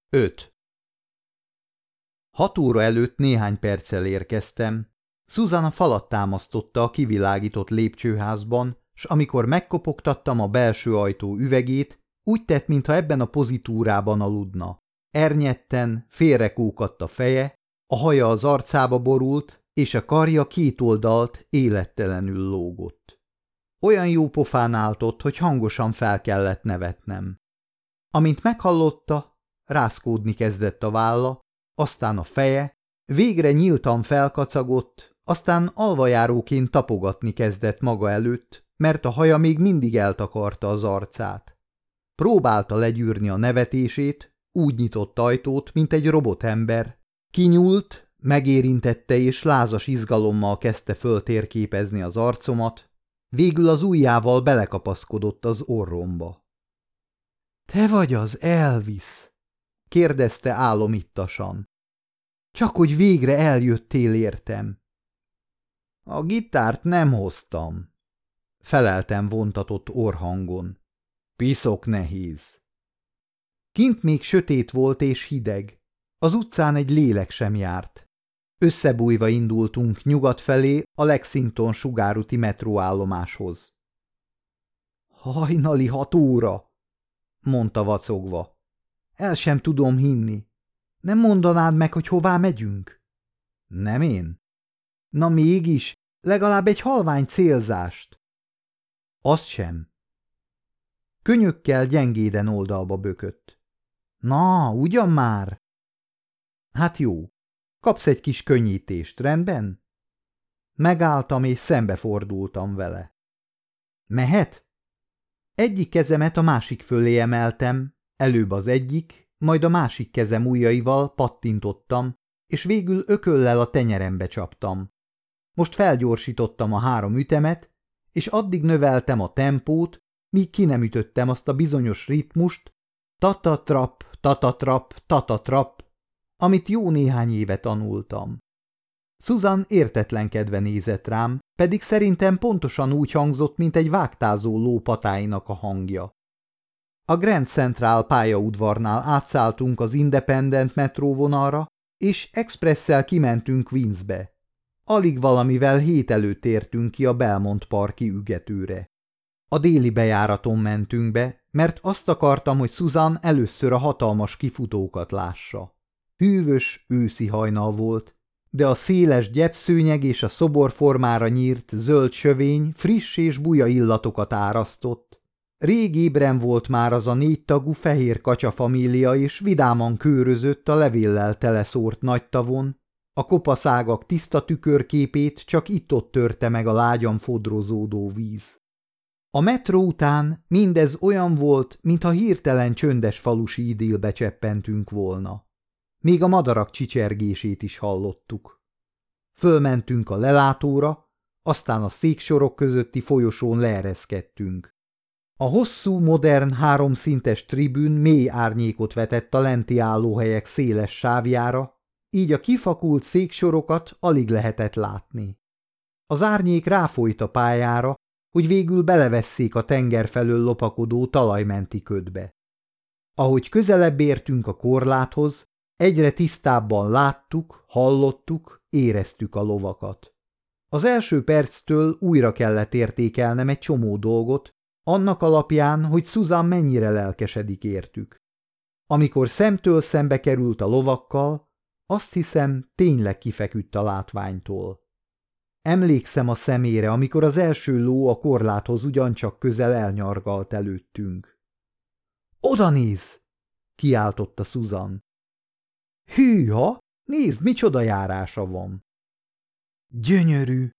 5. 6 óra előtt néhány perccel érkeztem. Susan a falat támasztotta a kivilágított lépcsőházban, s amikor megkopogtattam a belső ajtó üvegét, úgy tett, mintha ebben a pozitúrában aludna. Ernyetten, félrekúkadt a feje, a haja az arcába borult, és a karja két oldalt élettelenül lógott. Olyan jó pofán áltott, hogy hangosan fel kellett nevetnem. Amint meghallotta, rázkódni kezdett a válla, aztán a feje, végre nyíltan felkacagott, aztán alvajáróként tapogatni kezdett maga előtt, mert a haja még mindig eltakarta az arcát. Próbálta legyűrni a nevetését, úgy nyitott ajtót, mint egy robotember. Kinyúlt, megérintette és lázas izgalommal kezdte föltérképezni az arcomat, végül az ujjával belekapaszkodott az orromba. – Te vagy az Elvis? – kérdezte álomittasan. – Csak hogy végre eljöttél értem. – A gitárt nem hoztam – feleltem vontatott orrhangon. – Piszok nehéz. Kint még sötét volt és hideg. Az utcán egy lélek sem járt. Összebújva indultunk nyugat felé a Lexington sugárúti metróállomáshoz. – Hajnali 6 óra! – mondta vacogva. – El sem tudom hinni. Nem mondanád meg, hogy hová megyünk? – Nem én? – Na mégis, legalább egy halvány célzást. – Azt sem. Könyökkel gyengéden oldalba bökött. – Na, ugyan már! – Hát jó. Kapsz egy kis könnyítést, rendben? Megálltam és szembefordultam vele. Mehet? Egyik kezemet a másik fölé emeltem, előbb az egyik, majd a másik kezem ujjaival pattintottam, és végül ököllel a tenyerembe csaptam. Most felgyorsítottam a 3 ütemet, és addig növeltem a tempót, míg ki nem ütöttem azt a bizonyos ritmust, tatatrap, tatatrap, tatatrap, amit jó néhány éve tanultam. Susan értetlenkedve nézett rám, pedig szerintem pontosan úgy hangzott, mint egy vágtázó ló patáinak a hangja. A Grand Central pályaudvarnál átszálltunk az Independent metróvonalra, és expresszel kimentünk Queensbe. Alig valamivel hét előtt értünk ki a Belmont parki ügetőre. A déli bejáraton mentünk be, mert azt akartam, hogy Susan először a hatalmas kifutókat lássa. Hűvös őszi hajnal volt, de a széles gyepszőnyeg és a szoborformára nyírt zöld sövény friss és buja illatokat árasztott. Rég ébren volt már az a 4 tagú fehér kacsafamília, és vidáman kőrözött a levéllel teleszórt nagy tavon, a kopaszágak tiszta tükörképét csak itt-ott törte meg a lágyan fodrozódó víz. A metró után mindez olyan volt, mintha hirtelen csöndes falusi idillbe cseppentünk volna. Még a madarak csicsergését is hallottuk. Fölmentünk a lelátóra, aztán a széksorok közötti folyosón leereszkedtünk. A hosszú, modern, 3 szintes tribűn mély árnyékot vetett a lenti állóhelyek széles sávjára, így a kifakult széksorokat alig lehetett látni. Az árnyék ráfolyt a pályára, hogy végül belevesszék a tenger felől lopakodó talajmenti ködbe. Ahogy közelebb értünk a korláthoz, egyre tisztábban láttuk, hallottuk, éreztük a lovakat. Az első perctől újra kellett értékelnem egy csomó dolgot, annak alapján, hogy Susan mennyire lelkesedik értük. Amikor szemtől szembe került a lovakkal, azt hiszem, tényleg kifeküdt a látványtól. Emlékszem a szemére, amikor az első ló a korláthoz ugyancsak közel elnyargalt előttünk. – Oda nézz! – kiáltotta Susan. – Hűha! Nézd, micsoda járása van! – Gyönyörű!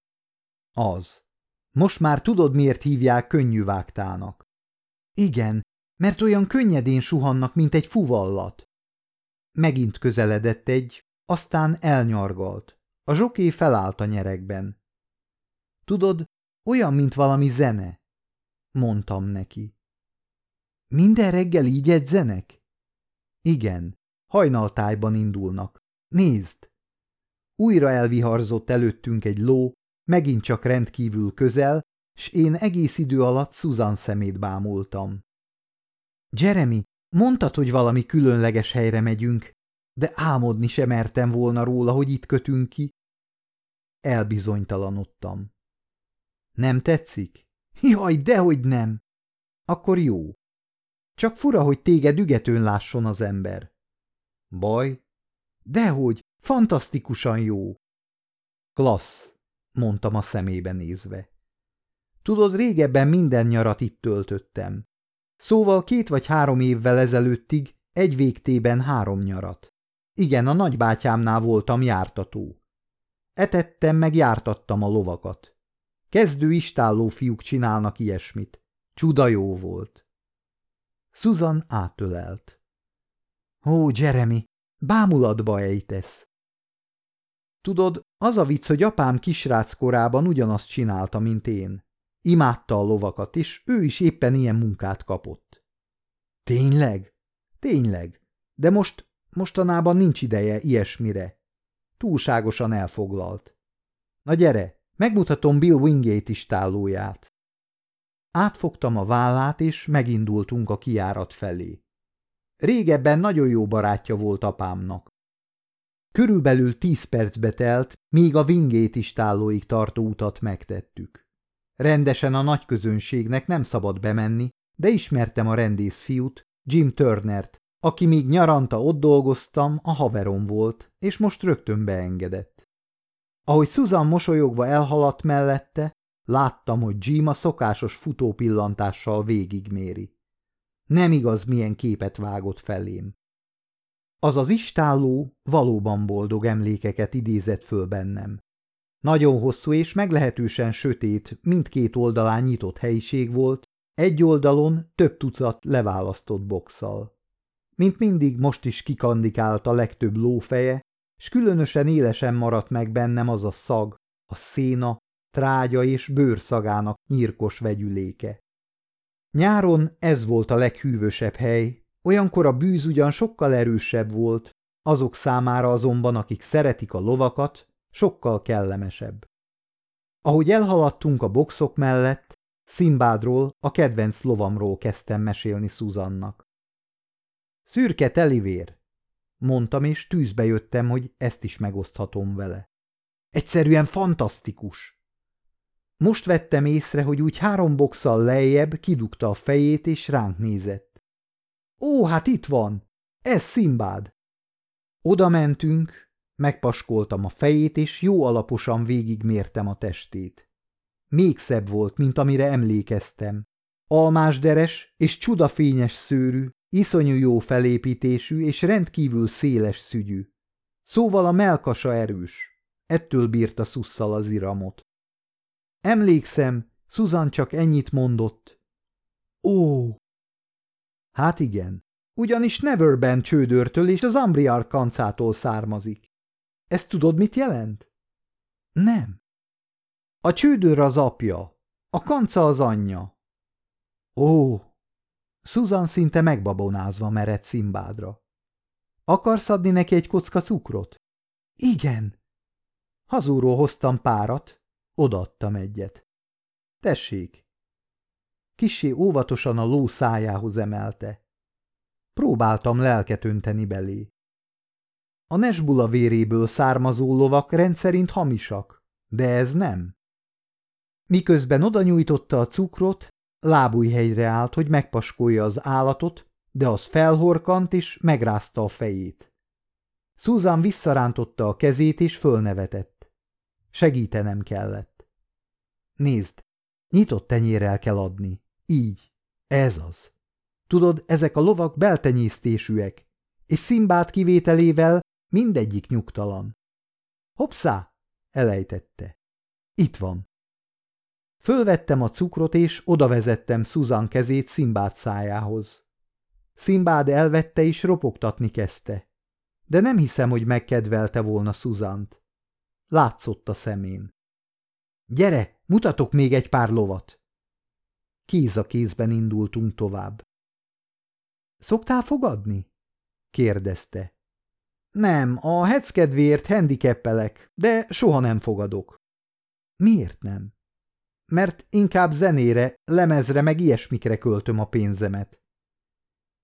– Az. Most már tudod, miért hívják könnyűvágtának? – Igen, mert olyan könnyedén suhannak, mint egy fuvallat. Megint közeledett egy, aztán elnyargalt. A zsoké felállt a nyeregben. – Tudod, olyan, mint valami zene, mondtam neki. – Minden reggel így edzenek? – Igen, hajnaltájban indulnak. Nézd! Újra elviharzott előttünk egy ló, megint csak rendkívül közel, s én egész idő alatt Susan szemét bámultam. – Jeremy, Mondtad, hogy valami különleges helyre megyünk, de álmodni sem mertem volna róla, hogy itt kötünk ki. Elbizonytalanodtam. Nem tetszik? Jaj, dehogy nem! Akkor jó. Csak fura, hogy téged ügetőn lásson az ember. Baj? Dehogy, fantasztikusan jó. Klassz, mondtam a szemébe nézve. Tudod, régebben minden nyarat itt töltöttem. Szóval 2 vagy 3 évvel ezelőttig egy végtében 3 nyarat. Igen, a nagybátyámnál voltam jártató. Etettem meg jártattam a lovakat. Kezdő istálló fiúk csinálnak ilyesmit. Csuda jó volt. Susan átölelt. Ó, Jeremy, bámulatba ejtesz. Tudod, az a vicc, hogy apám kisrác korában ugyanazt csinálta, mint én. Imádta a lovakat, és ő is éppen ilyen munkát kapott. Tényleg? Tényleg. De mostanában nincs ideje ilyesmire. Túlságosan elfoglalt. Na gyere, megmutatom Bill Wingate istállóját. Átfogtam a vállát, és megindultunk a kijárat felé. Régebben nagyon jó barátja volt apámnak. Körülbelül 10 percbe telt, míg a Wingate istállóig tartó utat megtettük. Rendesen a nagy közönségnek nem szabad bemenni, de ismertem a rendészfiút, Jim Turnert, aki még nyaranta ott dolgoztam, a haverom volt, és most rögtön beengedett. Ahogy Susan mosolyogva elhaladt mellette, láttam, hogy Jim a szokásos futópillantással végigméri. Nem igaz, milyen képet vágott felém. Az az istálló valóban boldog emlékeket idézett föl bennem. Nagyon hosszú és meglehetősen sötét, mindkét oldalán nyitott helyiség volt, egy oldalon több tucat leválasztott bokszal. Mint mindig most is kikandikált a legtöbb lófeje, s különösen élesen maradt meg bennem az a szag, a széna, trágya és bőrszagának nyírkos vegyüléke. Nyáron ez volt a leghűvösebb hely, olyankor a bűz ugyan sokkal erősebb volt, azok számára azonban, akik szeretik a lovakat, sokkal kellemesebb. Ahogy elhaladtunk a boxok mellett, Szimbádról, a kedvenc lovamról kezdtem mesélni Susannak. Szürke telivér, mondtam, és tűzbe jöttem, hogy ezt is megoszthatom vele. Egyszerűen fantasztikus. Most vettem észre, hogy úgy 3 boxal lejjebb kidugta a fejét, és ránk nézett. Ó, hát itt van! Ez Szimbád! Oda mentünk, megpaskoltam a fejét, és jó alaposan végigmértem a testét. Még szebb volt, mint amire emlékeztem. Almásderes és csudafényes szőrű, iszonyú jó felépítésű és rendkívül széles szügyű. Szóval a mellkasa erős. Ettől bírta szusszal az iramot. Emlékszem, Susan csak ennyit mondott. Ó! Hát igen, ugyanis Neverben csődörtől és az Ambriar kancától származik. Ezt tudod, mit jelent? Nem. A csődör az apja, a kanca az anyja. Ó! Susan szinte megbabonázva merett Szimbádra. Akarsz adni neki egy kocka cukrot? Igen. Hazúról hoztam párat, odaadtam egyet. Tessék. Kissé óvatosan a ló szájához emelte. Próbáltam lelket önteni belé. A Nesbula véréből származó lovak rendszerint hamisak, de ez nem. Miközben oda nyújtotta a cukrot, lábújhelyre állt, hogy megpaskolja az állatot, de az felhorkant és megrázta a fejét. Susan visszarántotta a kezét és fölnevetett. Segítenem kellett. Nézd, nyitott tenyérrel kell adni. Így. Ez az. Tudod, ezek a lovak beltenyésztésűek, és Szimbád kivételével mindegyik nyugtalan. Hoppszá! Elejtette. Itt van. Fölvettem a cukrot, és odavezettem Susan kezét Szimbád szájához. Szimbád elvette, és ropogtatni kezdte. De nem hiszem, hogy megkedvelte volna Susant. Látszott a szemén. Gyere, mutatok még egy pár lovat! Kéz a kézben indultunk tovább. Szoktál fogadni? Kérdezte. Nem, a heckedvéért handicapelek, de soha nem fogadok. Miért nem? Mert inkább zenére, lemezre meg ilyesmikre költöm a pénzemet.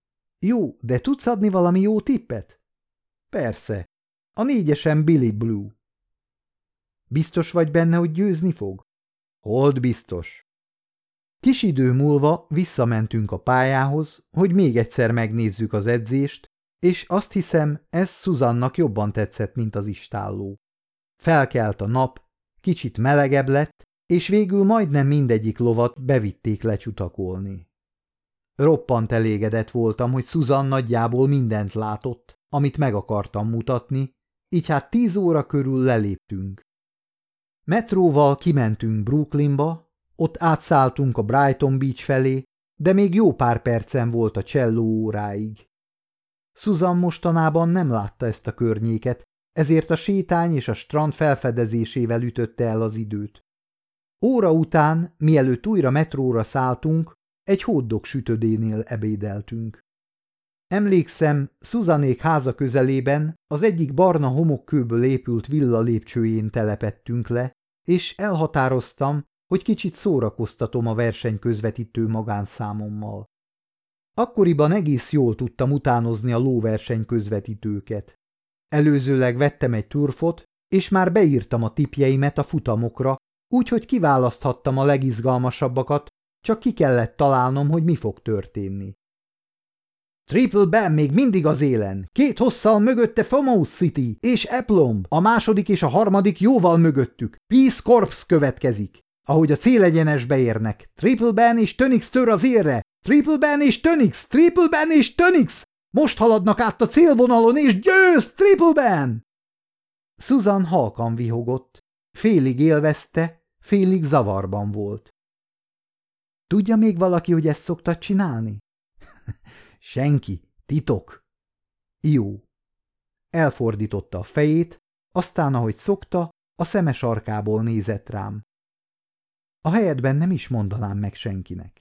Jó, de tudsz adni valami jó tippet? Persze. A 4-esen Billy Blue. Biztos vagy benne, hogy győzni fog? Hold biztos. Kis idő múlva visszamentünk a pályához, hogy még egyszer megnézzük az edzést, és azt hiszem, ez Susannak jobban tetszett, mint az istálló. Felkelt a nap, kicsit melegebb lett, és végül majdnem mindegyik lovat bevitték lecsutakolni. Roppant elégedett voltam, hogy Susan nagyjából mindent látott, amit meg akartam mutatni, így hát 10 óra körül leléptünk. Metróval kimentünk Brooklynba, ott átszálltunk a Brighton Beach felé, de még jó pár percen volt a cselló óráig. Susan mostanában nem látta ezt a környéket, ezért a sétány és a strand felfedezésével ütötte el az időt. Óra után, mielőtt újra metróra szálltunk, egy hotdog sütödénél ebédeltünk. Emlékszem, Susanék háza közelében az egyik barna homokkőből épült villa lépcsőjén telepettünk le, és elhatároztam, hogy kicsit szórakoztatom a versenyközvetítő magánszámommal. Akkoriban egész jól tudtam utánozni a lóversenyközvetítőket. Előzőleg vettem egy turfot, és már beírtam a tippjeimet a futamokra, úgyhogy kiválaszthattam a legizgalmasabbakat, csak ki kellett találnom, hogy mi fog történni. Triple Ben még mindig az élen, 2 hosszal mögötte Famous City és Aplomb, a második és a harmadik jóval mögöttük. Peace Corps következik. Ahogy a célegyenesbe érnek, Triple Ben és Tönix tör az élre, Triple Ben és Tönix, Triple Ben és Tönix! Most haladnak át a célvonalon, és győz Triple Ben! Susan halkan vihogott, félig élvezte, félig zavarban volt. Tudja még valaki, hogy ezt szoktad csinálni? Senki, titok. Jó. Elfordította a fejét, aztán, ahogy szokta, a szeme sarkából nézett rám. A helyedben nem is mondanám meg senkinek.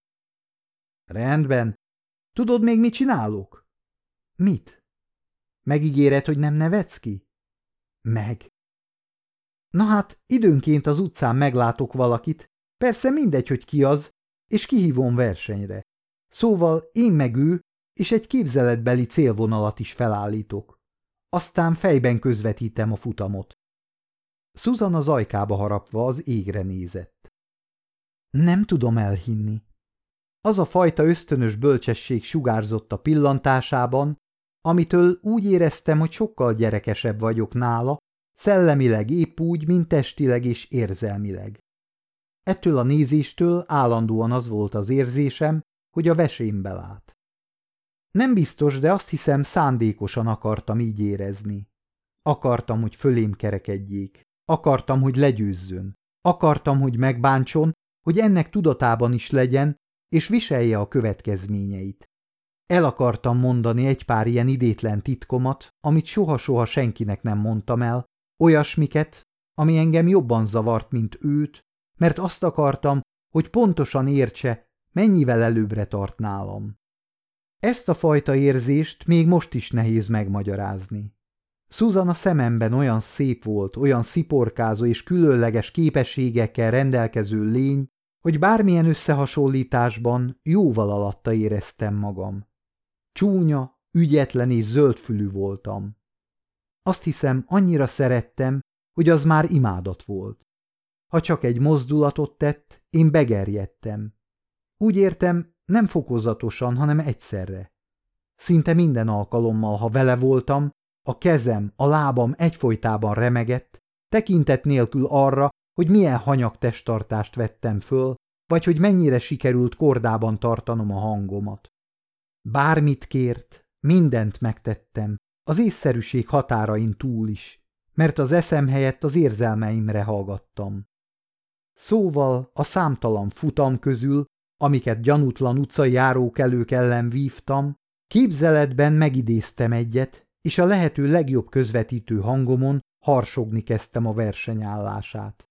Rendben. Tudod még, mit csinálok? Mit? Megígéred, hogy nem nevetsz ki? Meg. Na hát, időnként az utcán meglátok valakit, persze mindegy, hogy ki az, és kihívom versenyre. Szóval én meg ő, és egy képzeletbeli célvonalat is felállítok. Aztán fejben közvetítem a futamot. Susan az ajkába harapva az égre nézett. Nem tudom elhinni. Az a fajta ösztönös bölcsesség sugárzott a pillantásában, amitől úgy éreztem, hogy sokkal gyerekesebb vagyok nála, szellemileg épp úgy, mint testileg és érzelmileg. Ettől a nézéstől állandóan az volt az érzésem, hogy a vesémbe lát. Nem biztos, de azt hiszem, szándékosan akartam így érezni. Akartam, hogy fölém kerekedjék. Akartam, hogy legyőzzön. Akartam, hogy megbántson, hogy ennek tudatában is legyen, és viselje a következményeit. El akartam mondani egy pár ilyen idétlen titkomat, amit soha-soha senkinek nem mondtam el, olyasmiket, ami engem jobban zavart, mint őt, mert azt akartam, hogy pontosan értse, mennyivel előbbre tart nálam. Ezt a fajta érzést még most is nehéz megmagyarázni. Susan a szememben olyan szép volt, olyan sziporkázó és különleges képességekkel rendelkező lény, hogy bármilyen összehasonlításban jóval alatta éreztem magam. Csúnya, ügyetlen és zöldfülű voltam. Azt hiszem, annyira szerettem, hogy az már imádat volt. Ha csak egy mozdulatot tett, én begerjedtem. Úgy értem, nem fokozatosan, hanem egyszerre. Szinte minden alkalommal, ha vele voltam, a kezem, a lábam egyfolytában remegett, tekintet nélkül arra, hogy milyen hanyag testtartást vettem föl, vagy hogy mennyire sikerült kordában tartanom a hangomat. Bármit kért, mindent megtettem, az észszerűség határain túl is, mert az eszem helyett az érzelmeimre hallgattam. Szóval a számtalan futam közül, amiket gyanútlan utcai járókelők ellen vívtam, képzeletben megidéztem egyet, és a lehető legjobb közvetítő hangomon harsogni kezdtem a versenyállását.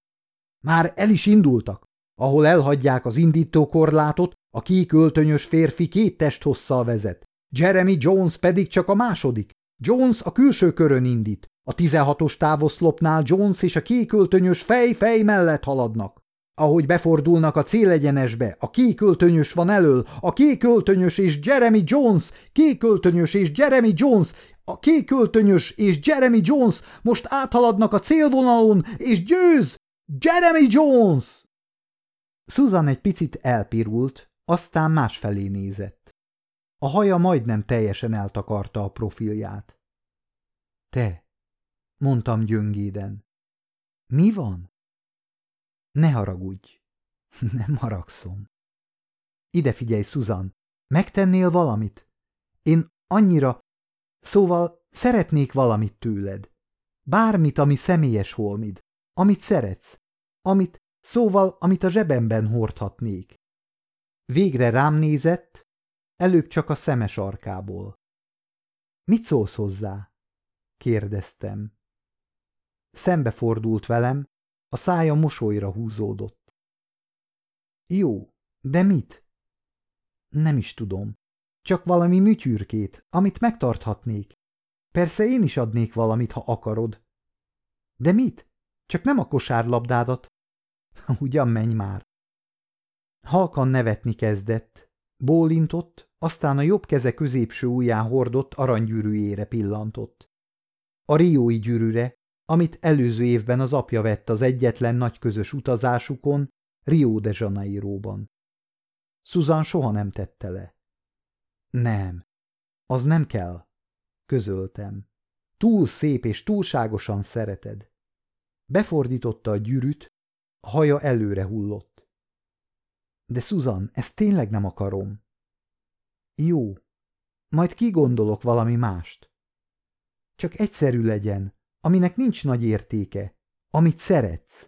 Már el is indultak, ahol elhagyják az indítókorlátot, a kék öltönyös férfi 2 testhosszal vezet, Jeremy Jones pedig csak a második. Jones a külső körön indít, a 16-os távoszlopnál Jones és a kék öltönyös fej mellett haladnak. Ahogy befordulnak a célegyenesbe, a kék öltönyös van elől, a kék öltönyös és Jeremy Jones, kék öltönyös és Jeremy Jones, a kék öltönyös és Jeremy Jones most áthaladnak a célvonalon, és győz! Jeremy Jones! Susan egy picit elpirult, aztán másfelé nézett. A haja majdnem teljesen eltakarta a profilját. Te, mondtam gyöngéden. Mi van? Ne haragudj. Nem haragszom. Ide figyelj, Susan, megtennél valamit? Én annyira... Szóval szeretnék valamit tőled. Bármit, ami személyes holmid. Amit szeretsz. Amit a zsebemben hordhatnék. Végre rám nézett, előbb csak a szeme sarkából. Mit szólsz hozzá? Kérdeztem. Szembefordult velem, a szája mosolyra húzódott. Jó, de mit? Nem is tudom. Csak valami műtyürkét, amit megtarthatnék. Persze én is adnék valamit, ha akarod. De mit? Csak nem a kosárlabdádat. Ugyan menj már. Halkan nevetni kezdett. Bólintott, aztán a jobb keze középső ujján hordott aranygyűrűjére pillantott. A riói gyűrűre, amit előző évben az apja vett az egyetlen nagy közös utazásukon, Rio de Janeiróban. Susan soha nem tette le. Nem, az nem kell, közöltem. Túl szép és túlságosan szereted. Befordította a gyűrűt, a haja előre hullott. De Susan, ezt tényleg nem akarom. Jó, majd kigondolok valami mást. Csak egyszerű legyen, aminek nincs nagy értéke, amit szeretsz.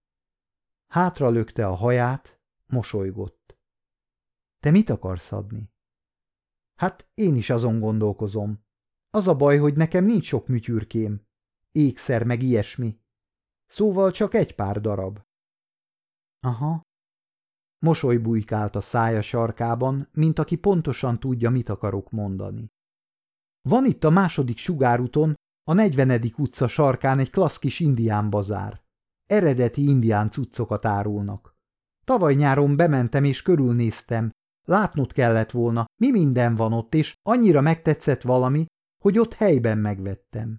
Hátra lökte a haját, mosolygott. Te mit akarsz adni? Hát én is azon gondolkozom. Az a baj, hogy nekem nincs sok műtyürkém. Ékszer meg ilyesmi. Szóval csak egy pár darab. Aha. Mosoly bujkált a szája sarkában, mint aki pontosan tudja, mit akarok mondani. Van itt a második sugárúton, a 40. utca sarkán egy klassz kis indián bazár. Eredeti indián cuccokat árulnak. Tavaly nyáron bementem és körülnéztem. Látnod kellett volna, mi minden van ott, és annyira megtetszett valami, hogy ott helyben megvettem.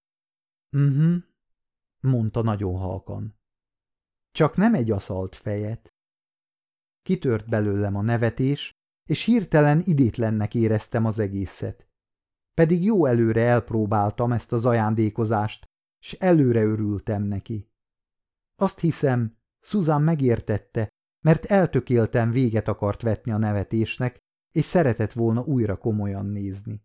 Mondta nagyon halkan. Csak nem egy aszalt fejet. Kitört belőlem a nevetés, és hirtelen idétlennek éreztem az egészet. Pedig jó előre elpróbáltam ezt az ajándékozást, s előre örültem neki. Azt hiszem, Susan megértette, mert eltökélten véget akart vetni a nevetésnek, és szeretett volna újra komolyan nézni.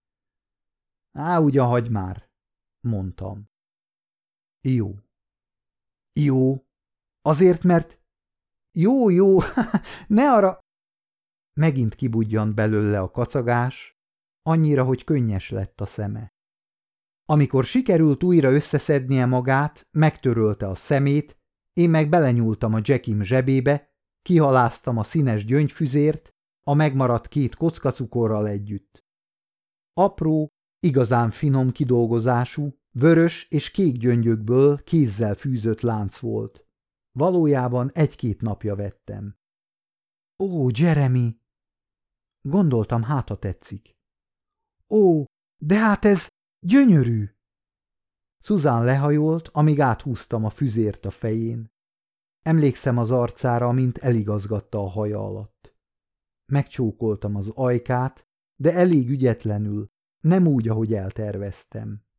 Ugyan hagyd már, mondtam. Jó. Jó. Azért, mert... Jó, ne arra... Megint kibudjant belőle a kacagás, annyira, hogy könnyes lett a szeme. Amikor sikerült újra összeszednie magát, megtörölte a szemét, én meg belenyúltam a Jackim zsebébe, kihaláztam a színes gyöngyfüzért, a megmaradt 2 kockacukorral együtt. Apró, igazán finom kidolgozású, vörös és kék gyöngyökből kézzel fűzött lánc volt. Valójában 1-2 napja vettem. Ó, Jeremy! Gondoltam, hát ha tetszik. Ó, de hát ez gyönyörű! Susan lehajolt, amíg áthúztam a füzért a fején. Emlékszem az arcára, mint eligazgatta a haja alatt. Megcsókoltam az ajkát, de elég ügyetlenül, nem úgy, ahogy elterveztem.